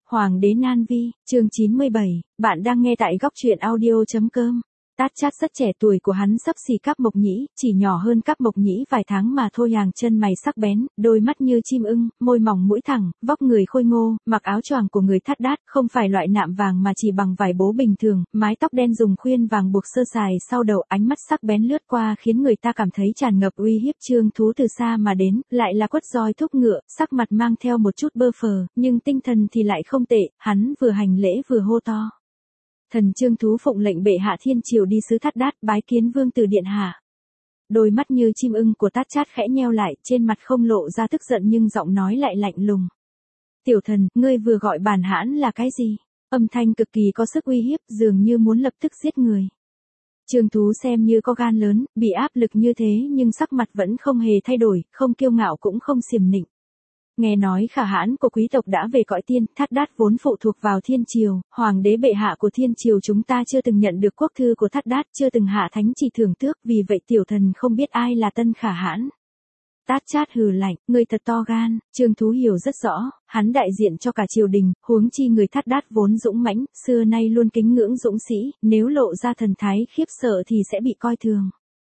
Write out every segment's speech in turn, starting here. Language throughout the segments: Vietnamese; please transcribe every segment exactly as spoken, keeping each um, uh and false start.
Hoàng đế Nan Vi, chương chín mươi bảy, bạn đang nghe tại góc truyện audio chấm com. Tát Chát rất trẻ, tuổi của hắn xấp xỉ Cáp Mộc Nhĩ, chỉ nhỏ hơn Cáp Mộc Nhĩ vài tháng mà thôi. Hàng chân mày sắc bén, đôi mắt như chim ưng, môi mỏng mũi thẳng, vóc người khôi ngô, mặc áo choàng của người Thát Đát, không phải loại nạm vàng mà chỉ bằng vải bố bình thường, mái tóc đen dùng khuyên vàng buộc sơ sài sau đầu, ánh mắt sắc bén lướt qua khiến người ta cảm thấy tràn ngập uy hiếp. Trương Thú từ xa mà đến, lại là quất roi thúc ngựa, sắc mặt mang theo một chút bơ phờ, nhưng tinh thần thì lại không tệ, hắn vừa hành lễ vừa hô to. Thần Trương Thú phụng lệnh bệ hạ thiên triều đi sứ Thát Đát bái kiến vương tử điện hạ. Đôi mắt như chim ưng của Tát Chát khẽ nheo lại, trên mặt không lộ ra tức giận nhưng giọng nói lại lạnh lùng. Tiểu thần, ngươi vừa gọi bản hãn là cái gì? Âm thanh cực kỳ có sức uy hiếp, dường như muốn lập tức giết người. Trương Thú xem như có gan lớn, bị áp lực như thế nhưng sắc mặt vẫn không hề thay đổi, không kiêu ngạo cũng không xiềm nịnh. Nghe nói khả hãn của quý tộc đã về cõi tiên, Thát Đát vốn phụ thuộc vào thiên triều, hoàng đế bệ hạ của thiên triều chúng ta chưa từng nhận được quốc thư của Thát Đát, chưa từng hạ thánh chỉ thưởng tước, vì vậy tiểu thần không biết ai là tân khả hãn. Tát Chát hừ lạnh, người thật to gan. Trương Thú hiểu rất rõ, hắn đại diện cho cả triều đình, huống chi người Thát Đát vốn dũng mãnh, xưa nay luôn kính ngưỡng dũng sĩ, nếu lộ ra thần thái khiếp sợ thì sẽ bị coi thường.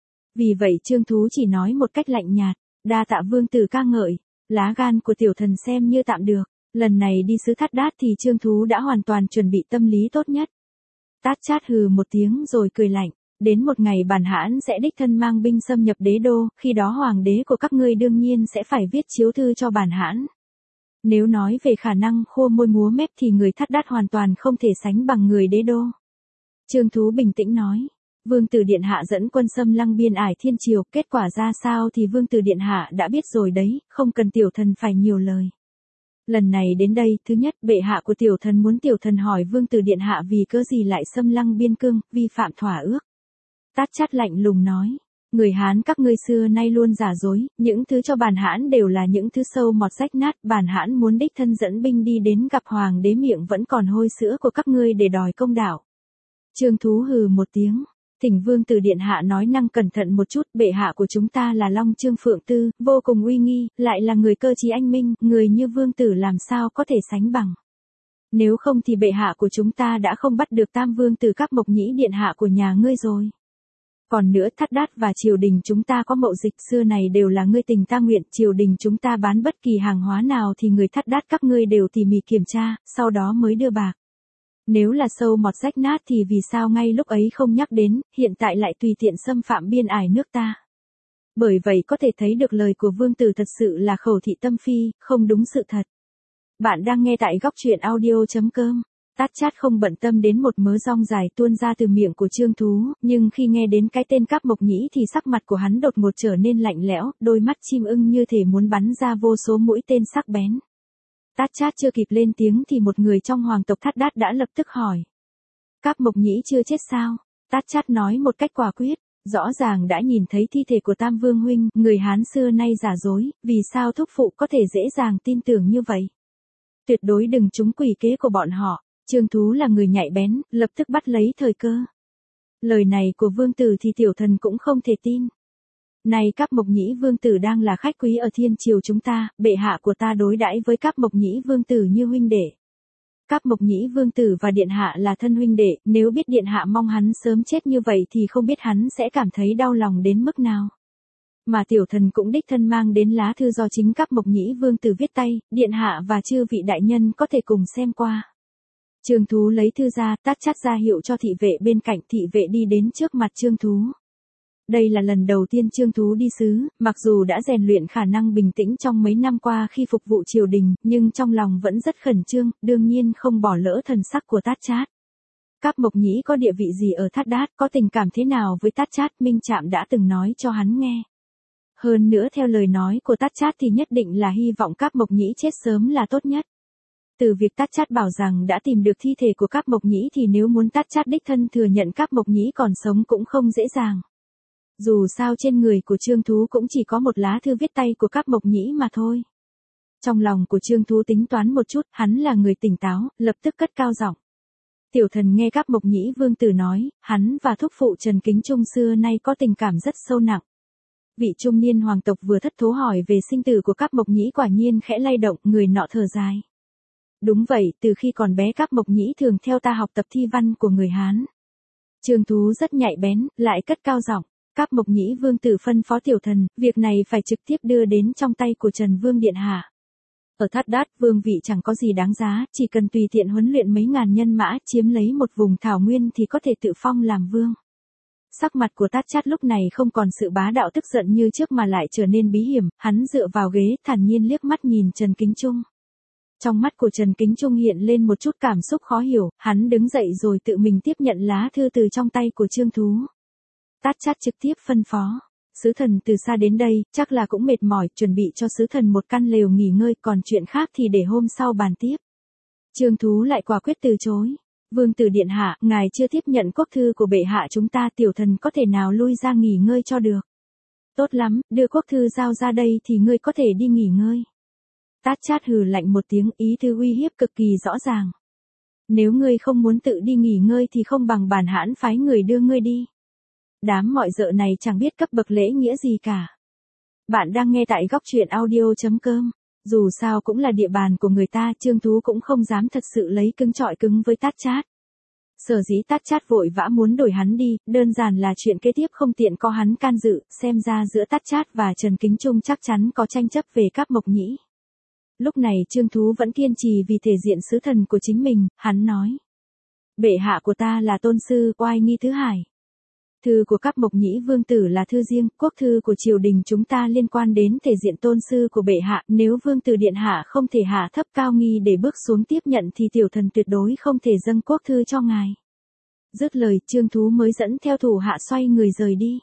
Vì vậy Trương Thú chỉ nói một cách lạnh nhạt, đa tạ vương tử ca ngợi. Lá gan của tiểu thần xem như tạm được, lần này đi sứ Thát Đát thì Trương Thú đã hoàn toàn chuẩn bị tâm lý tốt nhất. Tát Chát hừ một tiếng rồi cười lạnh, đến một ngày bản hãn sẽ đích thân mang binh xâm nhập đế đô, khi đó hoàng đế của các ngươi đương nhiên sẽ phải viết chiếu thư cho bản hãn. Nếu nói về khả năng khua môi múa mép thì người Thát Đát hoàn toàn không thể sánh bằng người đế đô. Trương Thú bình tĩnh nói. Vương tử điện hạ dẫn quân xâm lăng biên ải thiên triều, kết quả ra sao thì vương tử điện hạ đã biết rồi đấy, không cần tiểu thần phải nhiều lời. Lần này đến đây, thứ nhất, bệ hạ của tiểu thần muốn tiểu thần hỏi vương tử điện hạ vì cớ gì lại xâm lăng biên cương, vi phạm thỏa ước. Tát Chát lạnh lùng nói, người Hán các ngươi xưa nay luôn giả dối, những thứ cho bản hãn đều là những thứ sâu mọt rách nát, bản hãn muốn đích thân dẫn binh đi đến gặp hoàng đế, miệng vẫn còn hôi sữa của các ngươi để đòi công đạo. Trương Thú hừ một tiếng. Thỉnh vương tử điện hạ nói năng cẩn thận một chút, bệ hạ của chúng ta là Long Trương Phượng Tư, vô cùng uy nghi, lại là người cơ trí anh minh, người như vương tử làm sao có thể sánh bằng. Nếu không thì bệ hạ của chúng ta đã không bắt được tam vương tử Cáp Mộc Nhĩ điện hạ của nhà ngươi rồi. Còn nữa, Thát Đát và triều đình chúng ta có mậu dịch, xưa này đều là ngươi tình ta nguyện, triều đình chúng ta bán bất kỳ hàng hóa nào thì người Thát Đát các ngươi đều tỉ mỉ kiểm tra, sau đó mới đưa bạc. Nếu là sâu mọt rách nát thì vì sao ngay lúc ấy không nhắc đến, hiện tại lại tùy tiện xâm phạm biên ải nước ta. Bởi vậy có thể thấy được lời của vương tử thật sự là khẩu thị tâm phi, không đúng sự thật. Bạn đang nghe tại góc truyện audio chấm com. Tát Chát không bận tâm đến một mớ rong dài tuôn ra từ miệng của Trương Thú, nhưng khi nghe đến cái tên Cáp Mộc Nhĩ thì sắc mặt của hắn đột ngột trở nên lạnh lẽo, đôi mắt chim ưng như thể muốn bắn ra vô số mũi tên sắc bén. Tát Chát chưa kịp lên tiếng thì một người trong hoàng tộc Thát Đát đã lập tức hỏi. Cáp Mộc Nhĩ chưa chết sao? Tát Chát nói một cách quả quyết, rõ ràng đã nhìn thấy thi thể của Tam Vương huynh, người Hán xưa nay giả dối, vì sao thúc phụ có thể dễ dàng tin tưởng như vậy? Tuyệt đối đừng trúng quỷ kế của bọn họ. Trương Thú là người nhạy bén, lập tức bắt lấy thời cơ. Lời này của vương tử thì tiểu thần cũng không thể tin. Này Cáp Mộc Nhĩ vương tử đang là khách quý ở thiên triều chúng ta, bệ hạ của ta đối đãi với Cáp Mộc Nhĩ vương tử như huynh đệ. Cáp Mộc Nhĩ vương tử và điện hạ là thân huynh đệ, nếu biết điện hạ mong hắn sớm chết như vậy thì không biết hắn sẽ cảm thấy đau lòng đến mức nào. Mà tiểu thần cũng đích thân mang đến lá thư do chính Cáp Mộc Nhĩ vương tử viết tay, điện hạ và chư vị đại nhân có thể cùng xem qua. Trương Thú lấy thư ra, Tát Chát ra hiệu cho thị vệ bên cạnh, thị vệ đi đến trước mặt Trương Thú. Đây là lần đầu tiên Trương Thú đi sứ, mặc dù đã rèn luyện khả năng bình tĩnh trong mấy năm qua khi phục vụ triều đình, nhưng trong lòng vẫn rất khẩn trương, đương nhiên không bỏ lỡ thần sắc của Tát Chát. Cáp Mộc Nhĩ có địa vị gì ở Thát Đát, có tình cảm thế nào với Tát Chát, Minh Trạm đã từng nói cho hắn nghe. Hơn nữa theo lời nói của Tát Chát thì nhất định là hy vọng Cáp Mộc Nhĩ chết sớm là tốt nhất. Từ việc Tát Chát bảo rằng đã tìm được thi thể của Cáp Mộc Nhĩ thì nếu muốn Tát Chát đích thân thừa nhận Cáp Mộc Nhĩ còn sống cũng không dễ dàng. Dù sao trên người của Trương Thú cũng chỉ có một lá thư viết tay của Cáp Mộc Nhĩ mà thôi. Trong lòng của Trương Thú tính toán một chút, hắn là người tỉnh táo, lập tức cất cao giọng. Tiểu thần nghe Cáp Mộc Nhĩ vương tử nói, hắn và thúc phụ Trần Kính Trung xưa nay có tình cảm rất sâu nặng. Vị trung niên hoàng tộc vừa thất thố hỏi về sinh tử của Cáp Mộc Nhĩ quả nhiên khẽ lay động, người nọ thở dài. Đúng vậy, từ khi còn bé các mộc nhĩ thường theo ta học tập thi văn của người Hán. Trương Thú rất nhạy bén, lại cất cao giọng. Các mộc nhĩ vương tử phân phó tiểu thần, việc này phải trực tiếp đưa đến trong tay của Trần Vương Điện Hạ. Ở Thát Đát, vương vị chẳng có gì đáng giá, chỉ cần tùy tiện huấn luyện mấy ngàn nhân mã, chiếm lấy một vùng thảo nguyên thì có thể tự phong làm vương. Sắc mặt của Tát Chát lúc này không còn sự bá đạo tức giận như trước mà lại trở nên bí hiểm, hắn dựa vào ghế, thản nhiên liếc mắt nhìn Trần Kính Trung. Trong mắt của Trần Kính Trung hiện lên một chút cảm xúc khó hiểu, hắn đứng dậy rồi tự mình tiếp nhận lá thư từ trong tay của Trương Thú. Tát Chát trực tiếp phân phó. Sứ thần từ xa đến đây, chắc là cũng mệt mỏi, chuẩn bị cho sứ thần một căn lều nghỉ ngơi, còn chuyện khác thì để hôm sau bàn tiếp. Trương Thú lại quả quyết từ chối. Vương tử điện hạ, ngài chưa tiếp nhận quốc thư của bệ hạ chúng ta, tiểu thần có thể nào lui ra nghỉ ngơi cho được. Tốt lắm, đưa quốc thư giao ra đây thì ngươi có thể đi nghỉ ngơi. Tát Chát hừ lạnh một tiếng, ý thư uy hiếp cực kỳ rõ ràng. Nếu ngươi không muốn tự đi nghỉ ngơi thì không bằng bản hãn phái người đưa ngươi đi. Đám mọi dợ này chẳng biết cấp bậc lễ nghĩa gì cả. Bạn đang nghe tại góc truyện audio chấm com. Dù sao cũng là địa bàn của người ta, Trương Thú cũng không dám thật sự lấy cứng trọi cứng với Tát Chát. Sở dĩ Tát Chát vội vã muốn đổi hắn đi, đơn giản là chuyện kế tiếp không tiện có hắn can dự, xem ra giữa Tát Chát và Trần Kính Trung chắc chắn có tranh chấp về các mộc nhĩ. Lúc này Trương Thú vẫn kiên trì vì thể diện sứ thần của chính mình, hắn nói. Bệ hạ của ta là tôn sư Oai Nghi Thứ Hải. Thư của các mộc nhĩ vương tử là thư riêng, quốc thư của triều đình chúng ta liên quan đến thể diện tôn sư của bệ hạ, nếu vương tử điện hạ không thể hạ thấp cao nghi để bước xuống tiếp nhận thì tiểu thần tuyệt đối không thể dâng quốc thư cho ngài. Dứt lời, Trương Thú mới dẫn theo thủ hạ xoay người rời đi.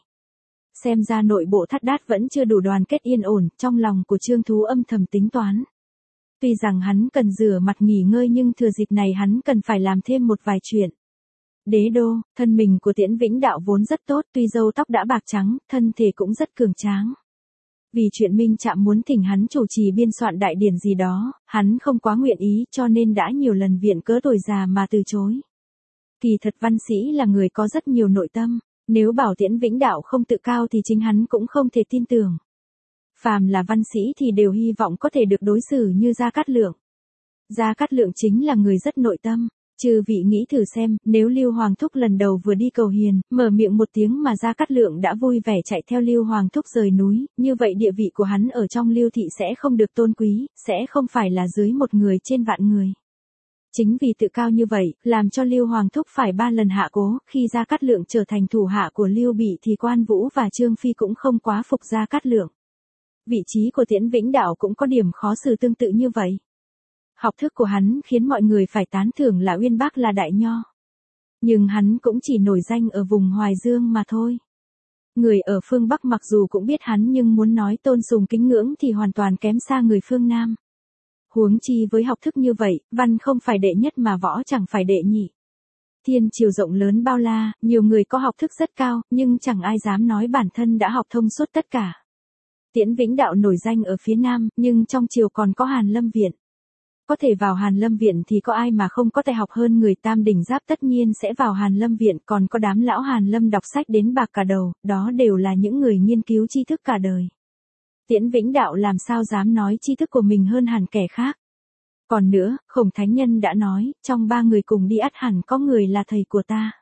Xem ra nội bộ Thát Đát vẫn chưa đủ đoàn kết yên ổn, trong lòng của Trương Thú âm thầm tính toán. Tuy rằng hắn cần rửa mặt nghỉ ngơi nhưng thừa dịp này hắn cần phải làm thêm một vài chuyện. Đế đô, thân mình của Tiễn Vĩnh Đạo vốn rất tốt, tuy râu tóc đã bạc trắng, thân thể cũng rất cường tráng. Vì chuyện Minh Trạm muốn thỉnh hắn chủ trì biên soạn đại điển gì đó, hắn không quá nguyện ý cho nên đã nhiều lần viện cớ tuổi già mà từ chối. Kỳ thật văn sĩ là người có rất nhiều nội tâm, nếu bảo Tiễn Vĩnh Đạo không tự cao thì chính hắn cũng không thể tin tưởng. Phàm là văn sĩ thì đều hy vọng có thể được đối xử như Gia Cát Lượng. Gia Cát Lượng chính là người rất nội tâm. Chư vị nghĩ thử xem, nếu Lưu Hoàng Thúc lần đầu vừa đi cầu hiền, mở miệng một tiếng mà Gia Cát Lượng đã vui vẻ chạy theo Lưu Hoàng Thúc rời núi, như vậy địa vị của hắn ở trong Lưu thị sẽ không được tôn quý, sẽ không phải là dưới một người trên vạn người. Chính vì tự cao như vậy, làm cho Lưu Hoàng Thúc phải ba lần hạ cố, khi Gia Cát Lượng trở thành thủ hạ của Lưu Bị thì Quan Vũ và Trương Phi cũng không quá phục Gia Cát Lượng. Vị trí của Tiễn Vĩnh Đạo cũng có điểm khó xử tương tự như vậy. Học thức của hắn khiến mọi người phải tán thưởng là uyên bác là đại nho. Nhưng hắn cũng chỉ nổi danh ở vùng Hoài Dương mà thôi. Người ở phương Bắc mặc dù cũng biết hắn nhưng muốn nói tôn sùng kính ngưỡng thì hoàn toàn kém xa người phương Nam. Huống chi với học thức như vậy, văn không phải đệ nhất mà võ chẳng phải đệ nhị. Thiên triều rộng lớn bao la, nhiều người có học thức rất cao, nhưng chẳng ai dám nói bản thân đã học thông suốt tất cả. Tiễn Vĩnh Đạo nổi danh ở phía Nam, nhưng trong triều còn có Hàn Lâm Viện. Có thể vào Hàn Lâm Viện thì có ai mà không có tài học hơn người, Tam Đỉnh Giáp tất nhiên sẽ vào Hàn Lâm Viện, còn có đám lão Hàn Lâm đọc sách đến bạc cả đầu, đó đều là những người nghiên cứu tri thức cả đời. Tiễn Vĩnh Đạo làm sao dám nói tri thức của mình hơn hẳn kẻ khác. Còn nữa, Khổng Thánh Nhân đã nói, trong ba người cùng đi ắt hẳn có người là thầy của ta.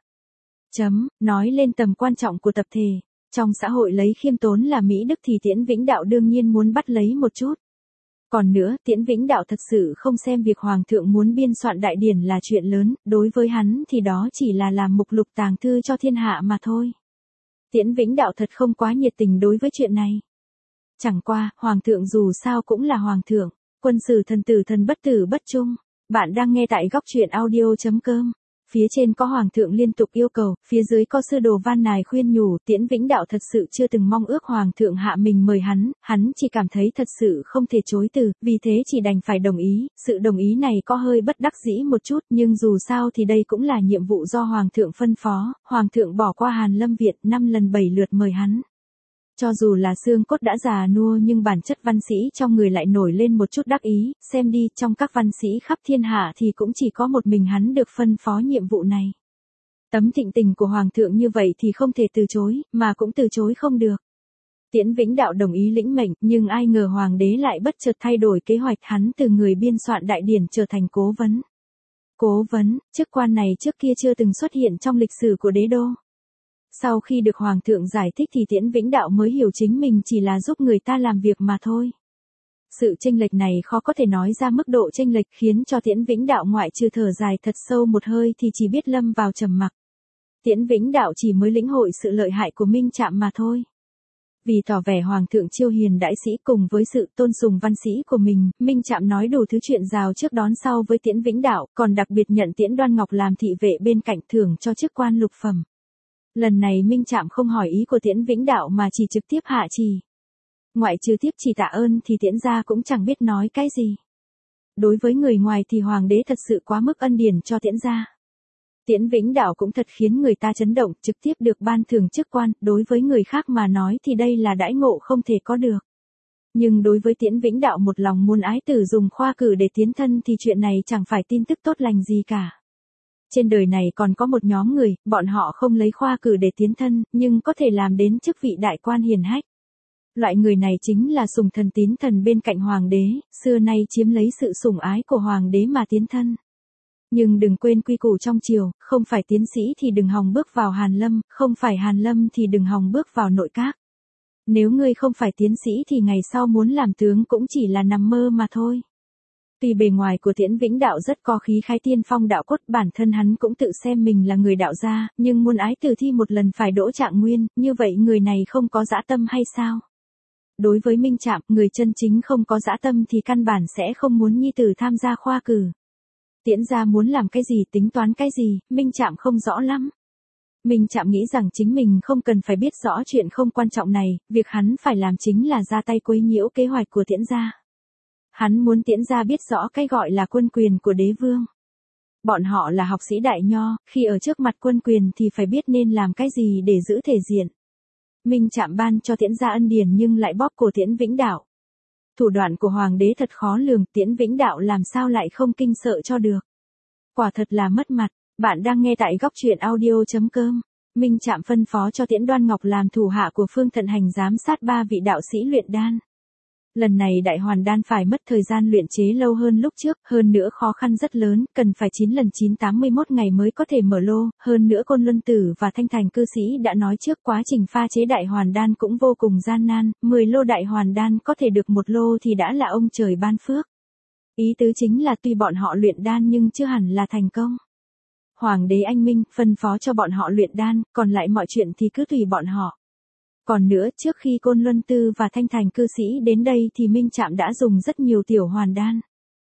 Chấm, nói lên tầm quan trọng của tập thể. Trong xã hội lấy khiêm tốn là mỹ đức thì Tiễn Vĩnh Đạo đương nhiên muốn bắt lấy một chút. Còn nữa, Tiễn Vĩnh Đạo thật sự không xem việc Hoàng thượng muốn biên soạn đại điển là chuyện lớn, đối với hắn thì đó chỉ là làm mục lục tàng thư cho thiên hạ mà thôi. Tiễn Vĩnh Đạo thật không quá nhiệt tình đối với chuyện này. Chẳng qua, Hoàng thượng dù sao cũng là Hoàng thượng, quân sử thần tử thần bất tử bất trung. Bạn đang nghe tại góc truyện audio chấm com. Phía trên có Hoàng thượng liên tục yêu cầu, phía dưới có sư đồ van nài khuyên nhủ, Tiễn Vĩnh Đạo thật sự chưa từng mong ước Hoàng thượng hạ mình mời hắn, hắn chỉ cảm thấy thật sự không thể chối từ, vì thế chỉ đành phải đồng ý, sự đồng ý này có hơi bất đắc dĩ một chút, nhưng dù sao thì đây cũng là nhiệm vụ do Hoàng thượng phân phó, Hoàng thượng bỏ qua Hàn Lâm Viện năm lần bảy lượt mời hắn. Cho dù là xương cốt đã già nua nhưng bản chất văn sĩ trong người lại nổi lên một chút đắc ý, xem đi, trong các văn sĩ khắp thiên hạ thì cũng chỉ có một mình hắn được phân phó nhiệm vụ này. Tấm thịnh tình của Hoàng thượng như vậy thì không thể từ chối, mà cũng từ chối không được. Tiễn Vĩnh Đạo đồng ý lĩnh mệnh, nhưng ai ngờ hoàng đế lại bất chợt thay đổi kế hoạch, hắn từ người biên soạn đại điển trở thành cố vấn. Cố vấn, chức quan này trước kia chưa từng xuất hiện trong lịch sử của đế đô. Sau khi được hoàng thượng giải thích thì Tiễn Vĩnh Đạo mới hiểu chính mình chỉ là giúp người ta làm việc mà thôi. Sự chênh lệch này khó có thể nói ra mức độ chênh lệch, khiến cho Tiễn Vĩnh Đạo ngoại trừ thở dài thật sâu một hơi thì chỉ biết lâm vào trầm mặc. Tiễn Vĩnh Đạo chỉ mới lĩnh hội sự lợi hại của Minh Trạm mà thôi. Vì tỏ vẻ hoàng thượng chiêu hiền đãi sĩ cùng với sự tôn sùng văn sĩ của mình, Minh Trạm nói đủ thứ chuyện rào trước đón sau với Tiễn Vĩnh Đạo, còn đặc biệt nhận Tiễn Đoan Ngọc làm thị vệ bên cạnh, thưởng cho chức quan lục phẩm. Lần này Minh Trạm không hỏi ý của Tiễn Vĩnh Đạo mà chỉ trực tiếp hạ trì. Ngoại trừ tiếp chỉ tạ ơn thì Tiễn gia cũng chẳng biết nói cái gì. Đối với người ngoài thì hoàng đế thật sự quá mức ân điển cho Tiễn gia. Tiễn Vĩnh Đạo cũng thật khiến người ta chấn động, trực tiếp được ban thưởng chức quan, đối với người khác mà nói thì đây là đãi ngộ không thể có được. Nhưng đối với Tiễn Vĩnh Đạo một lòng muốn ái tử dùng khoa cử để tiến thân thì chuyện này chẳng phải tin tức tốt lành gì cả. Trên đời này còn có một nhóm người, bọn họ không lấy khoa cử để tiến thân, nhưng có thể làm đến chức vị đại quan hiền hách. Loại người này chính là sùng thần tín thần bên cạnh hoàng đế, xưa nay chiếm lấy sự sủng ái của hoàng đế mà tiến thân. Nhưng đừng quên quy củ trong triều, không phải tiến sĩ thì đừng hòng bước vào Hàn Lâm, không phải Hàn Lâm thì đừng hòng bước vào nội các. Nếu ngươi không phải tiến sĩ thì ngày sau muốn làm tướng cũng chỉ là nằm mơ mà thôi. Tuy bề ngoài của Tiễn Vĩnh Đạo rất có khí khái tiên phong đạo cốt, bản thân hắn cũng tự xem mình là người đạo gia, nhưng muốn ái tử thi một lần phải đỗ trạng nguyên, như vậy người này không có dã tâm hay sao? Đối với Minh Trạm, người chân chính không có dã tâm thì căn bản sẽ không muốn nhi tử tham gia khoa cử. Tiễn gia muốn làm cái gì, tính toán cái gì, Minh Trạm không rõ lắm. Minh Trạm nghĩ rằng chính mình không cần phải biết rõ chuyện không quan trọng này, việc hắn phải làm chính là ra tay quấy nhiễu kế hoạch của Tiễn gia. Hắn muốn Tiễn gia biết rõ cái gọi là quân quyền của đế vương. Bọn họ là học sĩ đại nho, khi ở trước mặt quân quyền thì phải biết nên làm cái gì để giữ thể diện. Minh Trạm ban cho Tiễn gia ân điển nhưng lại bóp cổ Tiễn Vĩnh Đạo. Thủ đoạn của hoàng đế thật khó lường, Tiễn Vĩnh Đạo làm sao lại không kinh sợ cho được. Quả thật là mất mặt. Bạn đang nghe tại góc truyện audio chấm com. Minh Trạm phân phó cho Tiễn Đoan Ngọc làm thủ hạ của Phương Thận Hành giám sát ba vị đạo sĩ luyện đan. Lần này đại hoàn đan phải mất thời gian luyện chế lâu hơn lúc trước, hơn nữa khó khăn rất lớn, cần phải chín lần chín tám mươi mốt ngày mới có thể mở lô, hơn nữa Côn Luân Tử và Thanh Thành cư sĩ đã nói trước quá trình pha chế đại hoàn đan cũng vô cùng gian nan, mười lô đại hoàn đan có thể được một lô thì đã là ông trời ban phước. Ý tứ chính là tuy bọn họ luyện đan nhưng chưa hẳn là thành công. Hoàng đế anh minh, phân phó cho bọn họ luyện đan, còn lại mọi chuyện thì cứ tùy bọn họ. Còn nữa, trước khi Côn Luân Tư và Thanh Thành cư sĩ đến đây thì Minh Trạm đã dùng rất nhiều tiểu hoàn đan.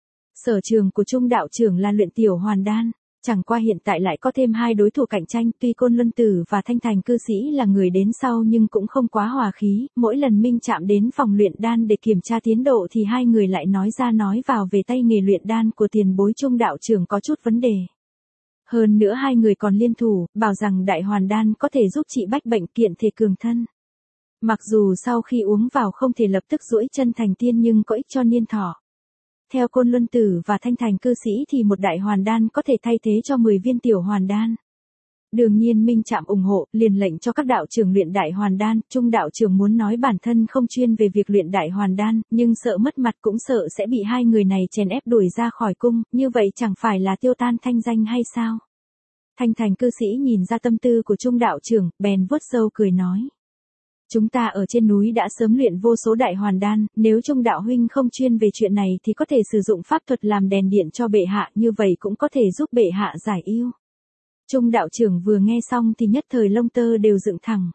Sở trường của Trung đạo trưởng là luyện tiểu hoàn đan, chẳng qua hiện tại lại có thêm hai đối thủ cạnh tranh, tuy Côn Luân Tử và Thanh Thành cư sĩ là người đến sau nhưng cũng không quá hòa khí, mỗi lần Minh Trạm đến phòng luyện đan để kiểm tra tiến độ thì hai người lại nói ra nói vào về tay nghề luyện đan của tiền bối Trung đạo trưởng có chút vấn đề. Hơn nữa hai người còn liên thủ, bảo rằng đại hoàn đan có thể giúp trị bách bệnh kiện thể cường thân. Mặc dù sau khi uống vào không thể lập tức duỗi chân thành tiên nhưng có ích cho niên thọ. Theo Côn Luân Tử và Thanh Thành cư sĩ thì một đại hoàn đan có thể thay thế cho mười viên tiểu hoàn đan. Đương nhiên Minh Trạm ủng hộ, liền lệnh cho các đạo trưởng luyện đại hoàn đan, Trung đạo trưởng muốn nói bản thân không chuyên về việc luyện đại hoàn đan, nhưng sợ mất mặt cũng sợ sẽ bị hai người này chèn ép đuổi ra khỏi cung, như vậy chẳng phải là tiêu tan thanh danh hay sao? Thanh Thành cư sĩ nhìn ra tâm tư của Trung đạo trưởng, bèn vuốt râu cười nói. Chúng ta ở trên núi đã sớm luyện vô số đại hoàn đan, nếu Trung đạo huynh không chuyên về chuyện này thì có thể sử dụng pháp thuật làm đèn điện cho bệ hạ, như vậy cũng có thể giúp bệ hạ giải ưu. Trung đạo trưởng vừa nghe xong thì nhất thời lông tơ đều dựng thẳng.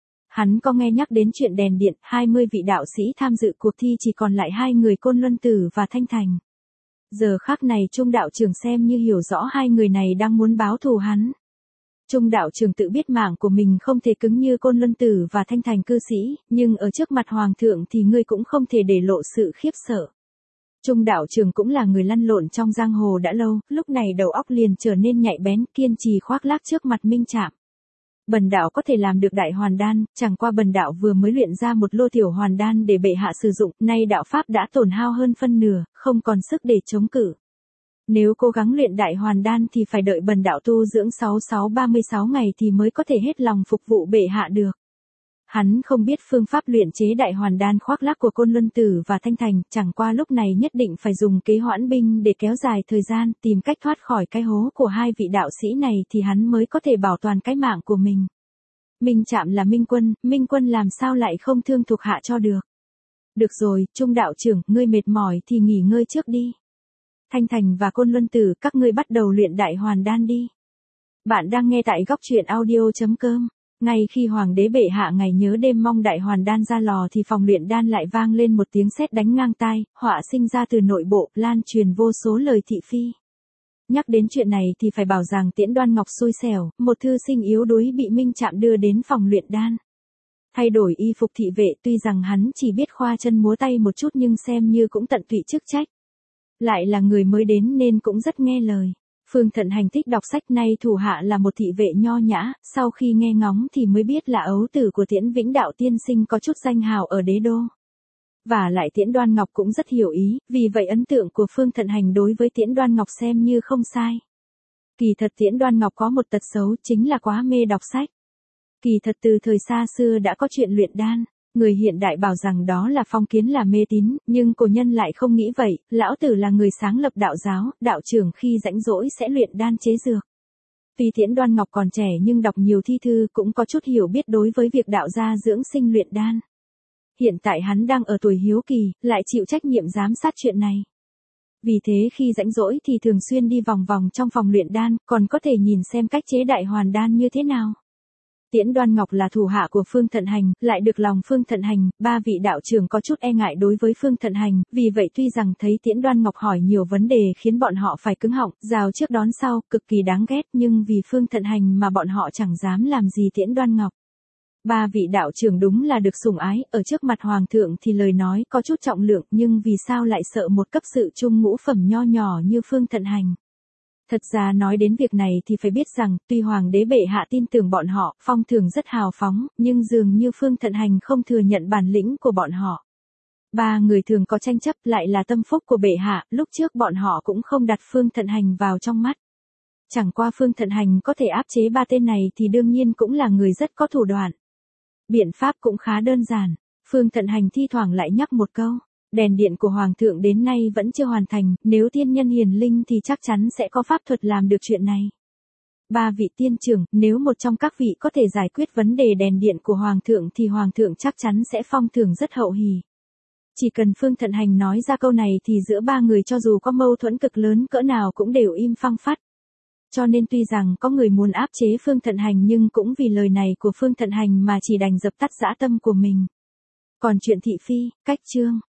Hắn có nghe nhắc đến chuyện đèn điện, hai mươi vị đạo sĩ tham dự cuộc thi chỉ còn lại hai người Côn Luân Tử và Thanh Thành. Giờ khắc này Trung đạo trưởng xem như hiểu rõ hai người này đang muốn báo thù hắn. Trung đạo trưởng tự biết mạng của mình không thể cứng như Côn Luân Tử và Thanh Thành cư sĩ, nhưng ở trước mặt hoàng thượng thì ngươi cũng không thể để lộ sự khiếp sợ. Trung đạo trưởng cũng là người lăn lộn trong giang hồ đã lâu, lúc này đầu óc liền trở nên nhạy bén, kiên trì khoác lác trước mặt Minh Trạm. Bần đạo có thể làm được đại hoàn đan, chẳng qua bần đạo vừa mới luyện ra một lô tiểu hoàn đan để bệ hạ sử dụng, nay đạo pháp đã tổn hao hơn phân nửa, không còn sức để chống cự. Nếu cố gắng luyện đại hoàn đan thì phải đợi bần đạo tu dưỡng sáu sáu ba mươi sáu ngày thì mới có thể hết lòng phục vụ bệ hạ được. Hắn không biết phương pháp luyện chế đại hoàn đan khoác lác của Côn Luân Tử và Thanh Thành, chẳng qua lúc này nhất định phải dùng kế hoãn binh để kéo dài thời gian, tìm cách thoát khỏi cái hố của hai vị đạo sĩ này thì hắn mới có thể bảo toàn cái mạng của mình. Minh Trạm là Minh Quân, Minh Quân làm sao lại không thương thuộc hạ cho được. Được rồi, Trung đạo trưởng, ngươi mệt mỏi thì nghỉ ngơi trước đi. Thanh Thành và Côn Luân Tử, các ngươi bắt đầu luyện đại hoàn đan đi. Bạn đang nghe tại góc truyện audio.com. Ngay khi Hoàng đế bệ hạ ngày nhớ đêm mong đại hoàn đan ra lò thì phòng luyện đan lại vang lên một tiếng sét đánh ngang tai, họa sinh ra từ nội bộ, lan truyền vô số lời thị phi. Nhắc đến chuyện này thì phải bảo rằng Tiễn Đoan Ngọc xui xẻo, một thư sinh yếu đuối bị Minh Trạm đưa đến phòng luyện đan. Thay đổi y phục thị vệ, tuy rằng hắn chỉ biết khoa chân múa tay một chút nhưng xem như cũng tận tụy chức trách. Lại là người mới đến nên cũng rất nghe lời. Phương Thận Hành thích đọc sách, nay thủ hạ là một thị vệ nho nhã, sau khi nghe ngóng thì mới biết là ấu tử của Tiễn Vĩnh Đạo tiên sinh có chút danh hào ở đế đô. Và lại Tiễn Đoan Ngọc cũng rất hiểu ý, vì vậy ấn tượng của Phương Thận Hành đối với Tiễn Đoan Ngọc xem như không sai. Kỳ thật Tiễn Đoan Ngọc có một tật xấu chính là quá mê đọc sách. Kỳ thật từ thời xa xưa đã có chuyện luyện đan. Người hiện đại bảo rằng đó là phong kiến, là mê tín, nhưng cổ nhân lại không nghĩ vậy, lão tử là người sáng lập đạo giáo, đạo trưởng khi rảnh rỗi sẽ luyện đan chế dược. Tuy Tiễn Đoan Ngọc còn trẻ nhưng đọc nhiều thi thư cũng có chút hiểu biết đối với việc đạo gia dưỡng sinh luyện đan. Hiện tại hắn đang ở tuổi hiếu kỳ, lại chịu trách nhiệm giám sát chuyện này. Vì thế khi rảnh rỗi thì thường xuyên đi vòng vòng trong phòng luyện đan, còn có thể nhìn xem cách chế đại hoàn đan như thế nào. Tiễn Đoan Ngọc là thủ hạ của Phương Thận Hành, lại được lòng Phương Thận Hành, ba vị đạo trưởng có chút e ngại đối với Phương Thận Hành, vì vậy tuy rằng thấy Tiễn Đoan Ngọc hỏi nhiều vấn đề khiến bọn họ phải cứng họng, rào trước đón sau, cực kỳ đáng ghét, nhưng vì Phương Thận Hành mà bọn họ chẳng dám làm gì Tiễn Đoan Ngọc. Ba vị đạo trưởng đúng là được sủng ái, ở trước mặt hoàng thượng thì lời nói có chút trọng lượng, nhưng vì sao lại sợ một cấp sự trung ngũ phẩm nho nhỏ như Phương Thận Hành. Thật ra nói đến việc này thì phải biết rằng, tuy hoàng đế bệ hạ tin tưởng bọn họ, phong thưởng rất hào phóng, nhưng dường như Phương Thận Hành không thừa nhận bản lĩnh của bọn họ. Ba người thường có tranh chấp, lại là tâm phúc của bệ hạ, lúc trước bọn họ cũng không đặt Phương Thận Hành vào trong mắt. Chẳng qua Phương Thận Hành có thể áp chế ba tên này thì đương nhiên cũng là người rất có thủ đoạn. Biện pháp cũng khá đơn giản, Phương Thận Hành thi thoảng lại nhắc một câu. Đèn điện của Hoàng thượng đến nay vẫn chưa hoàn thành, nếu thiên nhân hiền linh thì chắc chắn sẽ có pháp thuật làm được chuyện này. Ba vị tiên trưởng, nếu một trong các vị có thể giải quyết vấn đề đèn điện của Hoàng thượng thì Hoàng thượng chắc chắn sẽ phong thưởng rất hậu hỉ. Chỉ cần Phương Thận Hành nói ra câu này thì giữa ba người cho dù có mâu thuẫn cực lớn cỡ nào cũng đều im phăng phắt. Cho nên tuy rằng có người muốn áp chế Phương Thận Hành nhưng cũng vì lời này của Phương Thận Hành mà chỉ đành dập tắt dã tâm của mình. Còn chuyện thị phi, cách chương,